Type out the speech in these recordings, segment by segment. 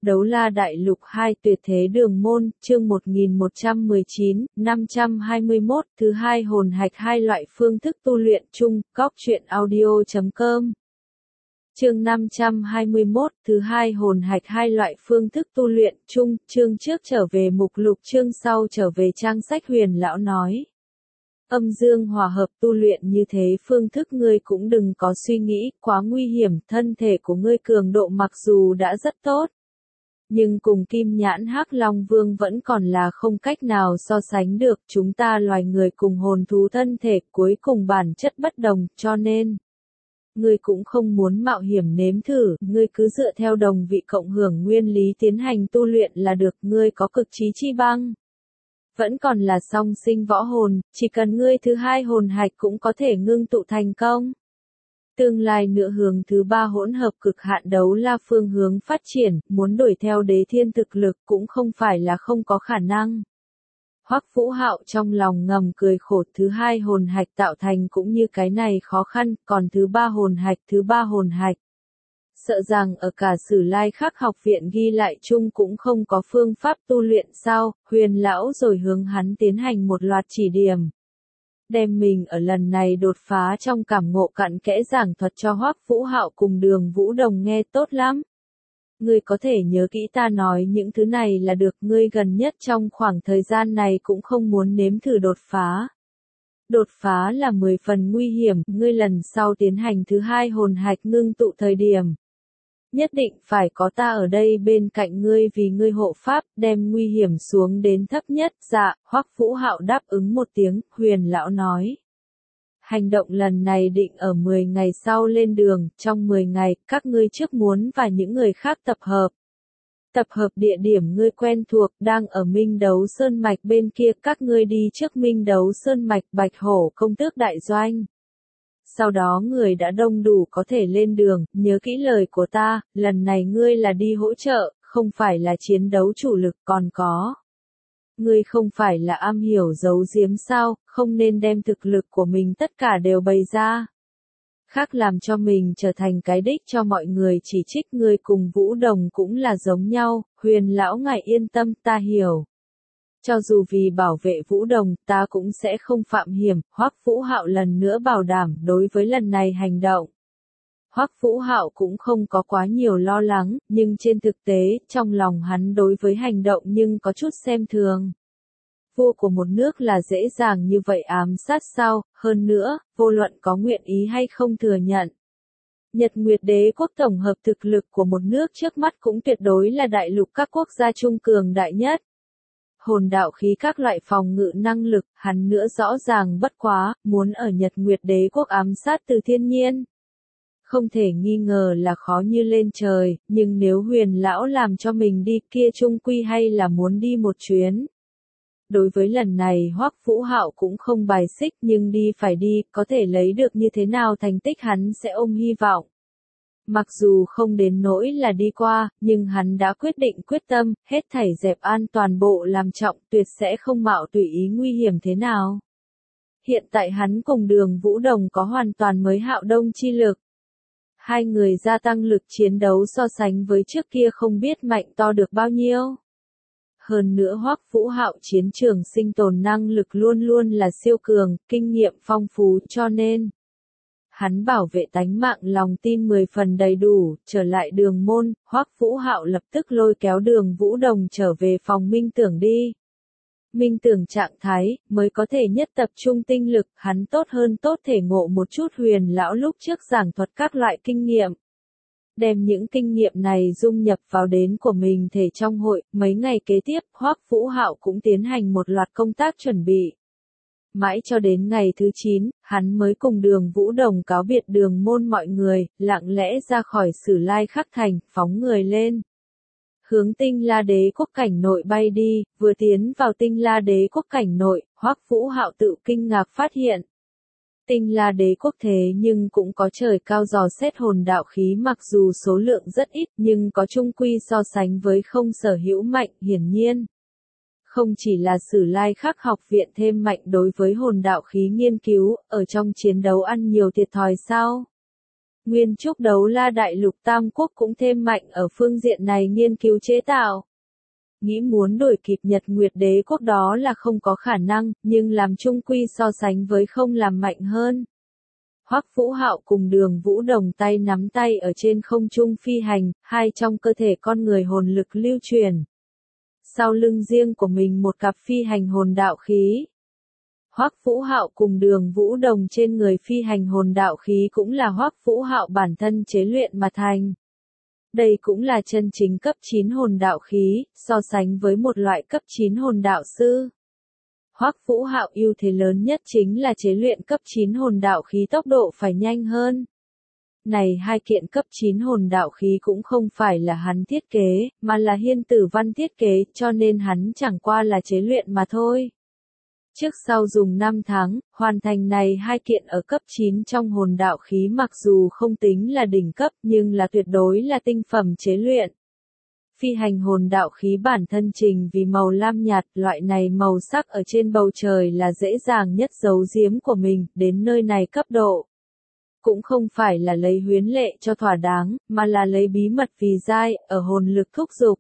Đấu La Đại Lục 2 Tuyệt Thế Đường Môn, chương 1119, 521, thứ hai hồn hạch hai loại phương thức tu luyện chung, góc truyện audio.com. Chương 521, thứ hai hồn hạch hai loại phương thức tu luyện chung, chương trước trở về mục lục, chương sau trở về trang sách. Huyền lão nói. Âm dương hòa hợp tu luyện như thế phương thức ngươi cũng đừng có suy nghĩ, quá nguy hiểm, thân thể của ngươi cường độ mặc dù đã rất tốt. Nhưng cùng Kim Nhãn Hắc Long Vương vẫn còn là không cách nào so sánh được, chúng ta loài người cùng hồn thú thân thể cuối cùng bản chất bất đồng, cho nên ngươi cũng không muốn mạo hiểm nếm thử, ngươi cứ dựa theo đồng vị cộng hưởng nguyên lý tiến hành tu luyện là được. Ngươi có cực trí chi băng, vẫn còn là song sinh võ hồn, chỉ cần ngươi thứ hai hồn hạch cũng có thể ngưng tụ thành công. Tương lai nữa hướng thứ ba hỗn hợp cực hạn đấu la phương hướng phát triển, muốn đuổi theo đế thiên thực lực cũng không phải là không có khả năng. Hoắc Vũ Hạo trong lòng ngầm cười khổ, thứ hai hồn hạch tạo thành cũng như cái này khó khăn, còn thứ ba hồn hạch. Sợ rằng ở cả Sử Lai Khắc học viện ghi lại chung cũng không có phương pháp tu luyện sao? Huyền lão rồi hướng hắn tiến hành một loạt chỉ điểm. Đem mình ở lần này đột phá trong cảm ngộ cặn kẽ giảng thuật cho Hoắc Vũ Hạo cùng Đường Vũ Đồng nghe. Tốt lắm. Ngươi có thể nhớ kỹ ta nói những thứ này là được. Ngươi gần nhất trong khoảng thời gian này cũng không muốn nếm thử đột phá. Đột phá là 10 phần nguy hiểm, ngươi lần sau tiến hành thứ hai hồn hạch ngưng tụ thời điểm. Nhất định phải có ta ở đây bên cạnh ngươi vì ngươi hộ pháp, đem nguy hiểm xuống đến thấp nhất. Dạ, Hoắc Vũ Hạo đáp ứng một tiếng. Huyền lão nói. Hành động lần này định ở 10 ngày sau lên đường, trong 10 ngày, các ngươi trước muốn và những người khác tập hợp. Tập hợp địa điểm ngươi quen thuộc, đang ở Minh Đấu Sơn Mạch bên kia, các ngươi đi trước Minh Đấu Sơn Mạch Bạch Hổ công tước đại doanh. Sau đó người đã đông đủ có thể lên đường, nhớ kỹ lời của ta, lần này ngươi là đi hỗ trợ, không phải là chiến đấu chủ lực, còn có. Ngươi không phải là am hiểu giấu giếm sao, không nên đem thực lực của mình tất cả đều bày ra. Khác làm cho mình trở thành cái đích cho mọi người chỉ trích. Ngươi cùng Vũ Đồng cũng là giống nhau. Huyền lão ngài yên tâm, ta hiểu. Cho dù vì bảo vệ Vũ Đồng, ta cũng sẽ không phạm hiểm. Hoắc Vũ Hạo lần nữa bảo đảm đối với lần này hành động. Hoắc Vũ Hạo cũng không có quá nhiều lo lắng, nhưng trên thực tế, trong lòng hắn đối với hành động nhưng có chút xem thường. Vua của một nước là dễ dàng như vậy ám sát sao? Hơn nữa, vô luận có nguyện ý hay không thừa nhận. Nhật Nguyệt Đế quốc tổng hợp thực lực của một nước trước mắt cũng tuyệt đối là đại lục các quốc gia trung cường đại nhất. Hồn đạo khí các loại phòng ngự năng lực, hắn nữa rõ ràng bất quá, muốn ở Nhật Nguyệt Đế quốc ám sát từ thiên nhiên. Không thể nghi ngờ là khó như lên trời, nhưng nếu Huyền lão làm cho mình đi kia trung quy hay là muốn đi một chuyến. Đối với lần này Hoắc Vũ Hạo cũng không bài xích, nhưng đi phải đi, có thể lấy được như thế nào thành tích hắn sẽ ôm hy vọng. Mặc dù không đến nỗi là đi qua, nhưng hắn đã quyết tâm, hết thảy dẹp an toàn bộ làm trọng, tuyệt sẽ không mạo tùy ý nguy hiểm thế nào. Hiện tại hắn cùng Đường Vũ Đồng có hoàn toàn mới Hạo Đông chi lực. Hai người gia tăng lực chiến đấu so sánh với trước kia không biết mạnh to được bao nhiêu. Hơn nữa Hoắc Vũ Hạo chiến trường sinh tồn năng lực luôn luôn là siêu cường, kinh nghiệm phong phú, cho nên hắn bảo vệ tánh mạng lòng tin 10 phần đầy đủ. Trở lại Đường môn, Hoắc Vũ Hạo lập tức lôi kéo Đường Vũ Đồng trở về phòng Minh Tưởng đi. Minh Tưởng trạng thái, mới có thể nhất tập trung tinh lực, hắn tốt thể ngộ một chút Huyền lão lúc trước giảng thuật các loại kinh nghiệm. Đem những kinh nghiệm này dung nhập vào đến của mình thể trong hội. Mấy ngày kế tiếp, Hoắc Vũ Hạo cũng tiến hành một loạt công tác chuẩn bị. Mãi cho đến ngày thứ 9, hắn mới cùng Đường Vũ Đồng cáo biệt Đường môn mọi người, lặng lẽ ra khỏi Sử Lai Khắc thành, phóng người lên. Hướng Tinh La Đế quốc cảnh nội bay đi. Vừa tiến vào Tinh La Đế quốc cảnh nội, Hoắc Vũ Hạo tự kinh ngạc phát hiện. Tinh La Đế quốc thế nhưng cũng có trời cao dò xét hồn đạo khí, mặc dù số lượng rất ít nhưng có chung quy so sánh với không sở hữu mạnh. Hiển nhiên, không chỉ là Sử Lai Khắc học viện thêm mạnh đối với hồn đạo khí nghiên cứu, ở trong chiến đấu ăn nhiều thiệt thòi sao? Nguyên trúc đấu la đại lục Tam Quốc cũng thêm mạnh ở phương diện này nghiên cứu chế tạo. Nghĩ muốn đuổi kịp Nhật Nguyệt Đế quốc đó là không có khả năng, nhưng làm chung quy so sánh với không làm mạnh hơn. Hoắc Vũ Hạo cùng Đường Vũ Đồng tay nắm tay ở trên không trung phi hành, hai trong cơ thể con người hồn lực lưu truyền. Sau lưng riêng của mình một cặp phi hành hồn đạo khí. Hoắc Vũ Hạo cùng Đường Vũ Đồng trên người phi hành hồn đạo khí cũng là Hoắc Vũ Hạo bản thân chế luyện mà thành. Đây cũng là chân chính cấp 9 hồn đạo khí, so sánh với một loại cấp 9 hồn đạo sư. Hoắc Vũ Hạo ưu thế lớn nhất chính là chế luyện cấp 9 hồn đạo khí tốc độ phải nhanh hơn. Này hai kiện cấp 9 hồn đạo khí cũng không phải là hắn thiết kế, mà là Hiên Tử Văn thiết kế, cho nên hắn chẳng qua là chế luyện mà thôi. Trước sau dùng 5 tháng, hoàn thành này hai kiện ở cấp 9 trong hồn đạo khí mặc dù không tính là đỉnh cấp nhưng là tuyệt đối là tinh phẩm chế luyện. Phi hành hồn đạo khí bản thân trình vì màu lam nhạt, loại này màu sắc ở trên bầu trời là dễ dàng nhất giấu giếm của mình, đến nơi này cấp độ. Cũng không phải là lấy huyến lệ cho thỏa đáng, mà là lấy bí mật vì dai, ở hồn lực thúc giục.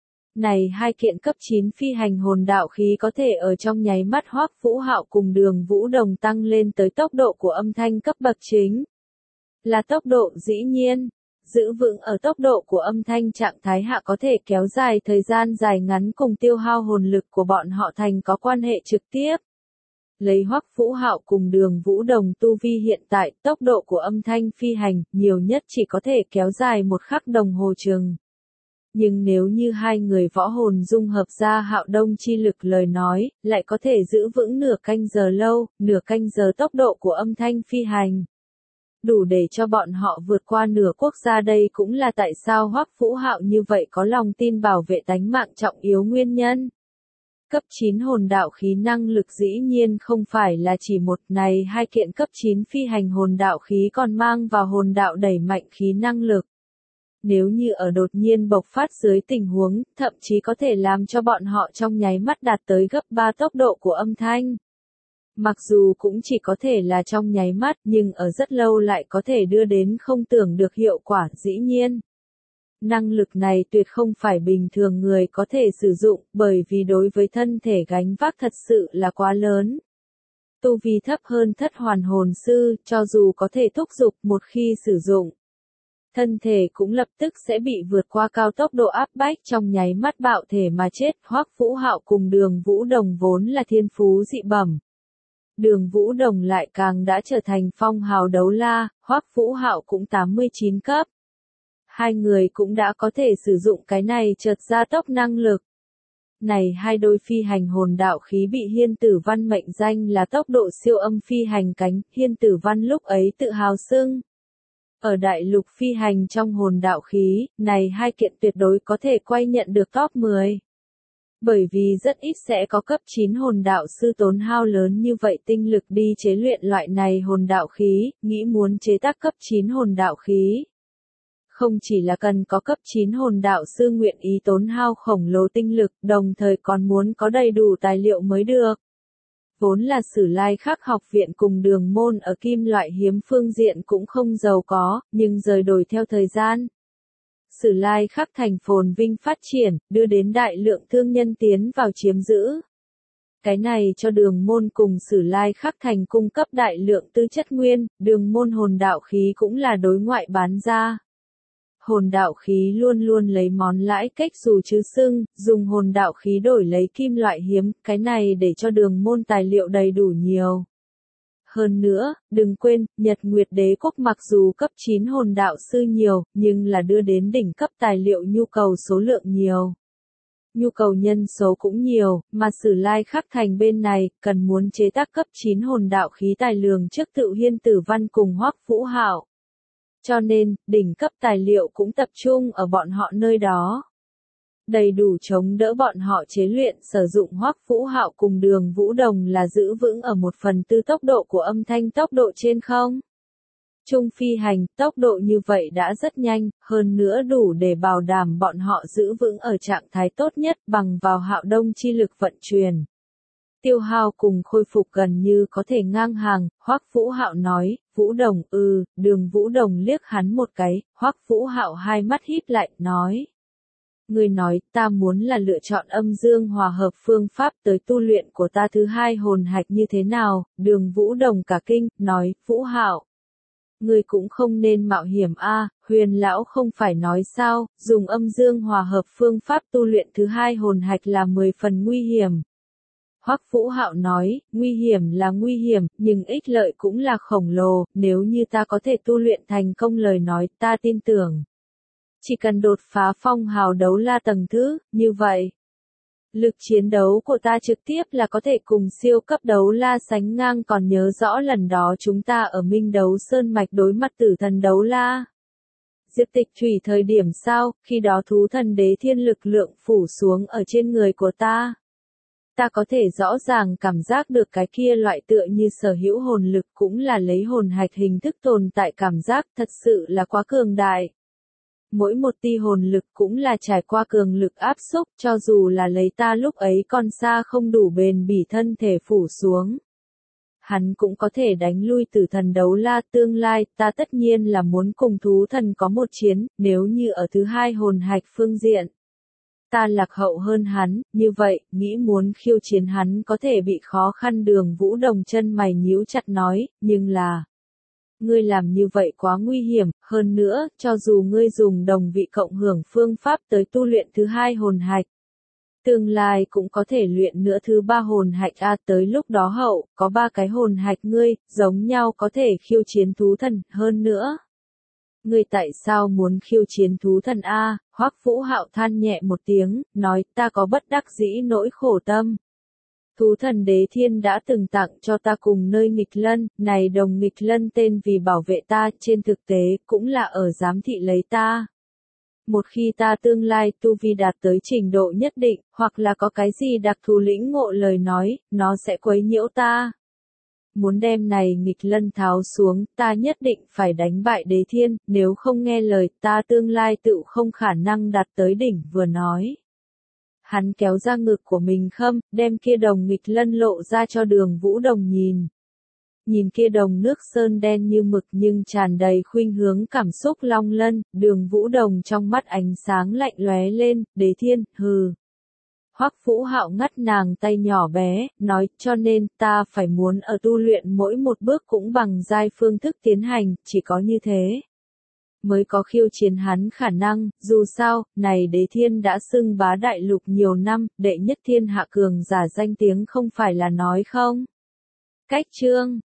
Này hai kiện cấp 9 phi hành hồn đạo khí có thể ở trong nháy mắt Hoắc Vũ Hạo cùng Đường Vũ Đồng tăng lên tới tốc độ của âm thanh cấp bậc chính. Là tốc độ dĩ nhiên. Giữ vững ở tốc độ của âm thanh trạng thái hạ có thể kéo dài thời gian dài ngắn cùng tiêu hao hồn lực của bọn họ thành có quan hệ trực tiếp. Lấy Hoắc Vũ Hạo cùng Đường Vũ Đồng tu vi hiện tại, tốc độ của âm thanh phi hành, nhiều nhất chỉ có thể kéo dài 1 khắc đồng hồ chừng. Nhưng nếu như hai người võ hồn dung hợp ra hạo đông chi lực lời nói, lại có thể giữ vững nửa canh giờ lâu, nửa canh giờ tốc độ của âm thanh phi hành. Đủ để cho bọn họ vượt qua nửa quốc gia, đây cũng là tại sao Hoắc Vũ Hạo như vậy có lòng tin bảo vệ tánh mạng trọng yếu nguyên nhân. Cấp 9 hồn đạo khí năng lực dĩ nhiên không phải là chỉ một, này hai kiện cấp 9 phi hành hồn đạo khí còn mang vào hồn đạo đẩy mạnh khí năng lực. Nếu như ở đột nhiên bộc phát dưới tình huống, thậm chí có thể làm cho bọn họ trong nháy mắt đạt tới gấp 3 tốc độ của âm thanh. Mặc dù cũng chỉ có thể là trong nháy mắt, nhưng ở rất lâu lại có thể đưa đến không tưởng được hiệu quả, dĩ nhiên. Năng lực này tuyệt không phải bình thường người có thể sử dụng, bởi vì đối với thân thể gánh vác thật sự là quá lớn. Tu vi thấp hơn thất hoàn hồn sư, cho dù có thể thúc giục một khi sử dụng. Thân thể cũng lập tức sẽ bị vượt qua cao tốc độ áp bách trong nháy mắt bạo thể mà chết. Hoắc Vũ Hạo cùng Đường Vũ Đồng vốn là thiên phú dị bẩm. Đường Vũ Đồng lại càng đã trở thành phong hào đấu la, Hoắc Vũ Hạo cũng 89 cấp. Hai người cũng đã có thể sử dụng cái này chợt gia tốc năng lực. Này hai đôi phi hành hồn đạo khí bị Hiên Tử Văn mệnh danh là tốc độ siêu âm phi hành cánh, Hiên Tử Văn lúc ấy tự hào xưng. Ở đại lục phi hành trong hồn đạo khí, này hai kiện tuyệt đối có thể quay nhận được top 10. Bởi vì rất ít sẽ có cấp 9 hồn đạo sư tốn hao lớn như vậy tinh lực đi chế luyện loại này hồn đạo khí, nghĩ muốn chế tác cấp 9 hồn đạo khí. Không chỉ là cần có cấp 9 hồn đạo sư nguyện ý tốn hao khổng lồ tinh lực, đồng thời còn muốn có đầy đủ tài liệu mới được. Vốn là Sử Lai Khắc học viện cùng Đường môn ở kim loại hiếm phương diện cũng không giàu có, nhưng rời đổi theo thời gian. Sử Lai Khắc thành phồn vinh phát triển, đưa đến đại lượng thương nhân tiến vào chiếm giữ. Cái này cho Đường môn cùng Sử Lai Khắc thành cung cấp đại lượng tư chất nguyên, Đường môn hồn đạo khí cũng là đối ngoại bán ra. Hồn đạo khí luôn luôn lấy món lãi cách dù chứ xưng, dùng hồn đạo khí đổi lấy kim loại hiếm, cái này để cho Đường môn tài liệu đầy đủ nhiều. Hơn nữa, đừng quên, Nhật Nguyệt Đế quốc mặc dù cấp 9 hồn đạo sư nhiều, nhưng là đưa đến đỉnh cấp tài liệu nhu cầu số lượng nhiều. Nhu cầu nhân số cũng nhiều, mà Sử Lai Khắc thành bên này, cần muốn chế tác cấp 9 hồn đạo khí tài lường trước tự Hiên Tử Văn cùng Hoắc Vũ Hạo. Cho nên, đỉnh cấp tài liệu cũng tập trung ở bọn họ nơi đó. Đầy đủ chống đỡ bọn họ chế luyện sử dụng. Hoắc Vũ Hạo cùng Đường Vũ Đồng là giữ vững ở 1/4 tốc độ của âm thanh tốc độ trên không. Trung phi hành, tốc độ như vậy đã rất nhanh, hơn nữa đủ để bảo đảm bọn họ giữ vững ở trạng thái tốt nhất bằng vào hạo đông chi lực vận chuyển. tiêu hao cùng khôi phục gần như có thể ngang hàng, Hoắc Vũ Hạo nói, Vũ Đồng, Đường Vũ Đồng liếc hắn một cái, Hoắc Vũ Hạo hai mắt híp lại, nói. Ngươi nói, ta muốn là lựa chọn âm dương hòa hợp phương pháp tới tu luyện của ta thứ hai hồn hạch như thế nào, Đường Vũ Đồng cả kinh, nói, Vũ Hạo. Ngươi cũng không nên mạo hiểm a, Huyền lão không phải nói sao, dùng âm dương hòa hợp phương pháp tu luyện thứ hai hồn hạch là 10 phần nguy hiểm. Hoắc Vũ Hạo nói, nguy hiểm là nguy hiểm, nhưng ích lợi cũng là khổng lồ, nếu như ta có thể tu luyện thành công lời nói, ta tin tưởng. Chỉ cần đột phá phong hào đấu la tầng thứ, như vậy. Lực chiến đấu của ta trực tiếp là có thể cùng siêu cấp đấu la sánh ngang, còn nhớ rõ lần đó chúng ta ở Minh Đấu Sơn Mạch đối mặt tử thần đấu la. Diệp Tịch Thủy thời điểm sao, khi đó thú thần đế thiên lực lượng phủ xuống ở trên người của ta. Ta có thể rõ ràng cảm giác được cái kia loại tựa như sở hữu hồn lực cũng là lấy hồn hạch hình thức tồn tại cảm giác thật sự là quá cường đại. Mỗi một tia hồn lực cũng là trải qua cường lực áp xúc cho dù là lấy ta lúc ấy còn xa không đủ bền bỉ thân thể phủ xuống. Hắn cũng có thể đánh lui tử thần đấu la tương lai, ta tất nhiên là muốn cùng thú thần có một chiến, nếu như ở thứ hai hồn hạch phương diện. Ta lạc hậu hơn hắn, như vậy, nghĩ muốn khiêu chiến hắn có thể bị khó khăn. Đường Vũ Đồng chân mày nhíu chặt nói, nhưng là. Ngươi làm như vậy quá nguy hiểm, hơn nữa, cho dù ngươi dùng đồng vị cộng hưởng phương pháp tới tu luyện thứ hai hồn hạch. Tương lai cũng có thể luyện nữa thứ ba hồn hạch tới lúc đó hậu, có ba cái hồn hạch ngươi, giống nhau có thể khiêu chiến thú thần, hơn nữa. Ngươi tại sao muốn khiêu chiến thú thần Hoắc Vũ Hạo than nhẹ một tiếng, nói ta có bất đắc dĩ nỗi khổ tâm. Thú thần đế thiên đã từng tặng cho ta cùng nơi nghịch lân, này đồng nghịch lân tên vì bảo vệ ta, trên thực tế cũng là ở giám thị lấy ta. Một khi ta tương lai tu vi đạt tới trình độ nhất định, hoặc là có cái gì đặc thù lĩnh ngộ lời nói, nó sẽ quấy nhiễu ta. Muốn đem này nghịch lân tháo xuống, ta nhất định phải đánh bại đế thiên, nếu không nghe lời ta tương lai tự không khả năng đạt tới đỉnh vừa nói. Hắn kéo ra ngực của mình khâm, đem kia đồng nghịch lân lộ ra cho Đường Vũ Đồng nhìn. Nhìn kia đồng nước sơn đen như mực nhưng tràn đầy khuynh hướng cảm xúc long lân, Đường Vũ Đồng trong mắt ánh sáng lạnh lóe lên, đế thiên, hừ. Hoắc Vũ Hạo ngắt nàng tay nhỏ bé, nói, cho nên ta phải muốn ở tu luyện mỗi một bước cũng bằng giai phương thức tiến hành, chỉ có như thế. Mới có khiêu chiến hắn khả năng, dù sao, này đế thiên đã xưng bá đại lục nhiều năm, đệ nhất thiên hạ cường giả danh tiếng không phải là nói không. Cách chương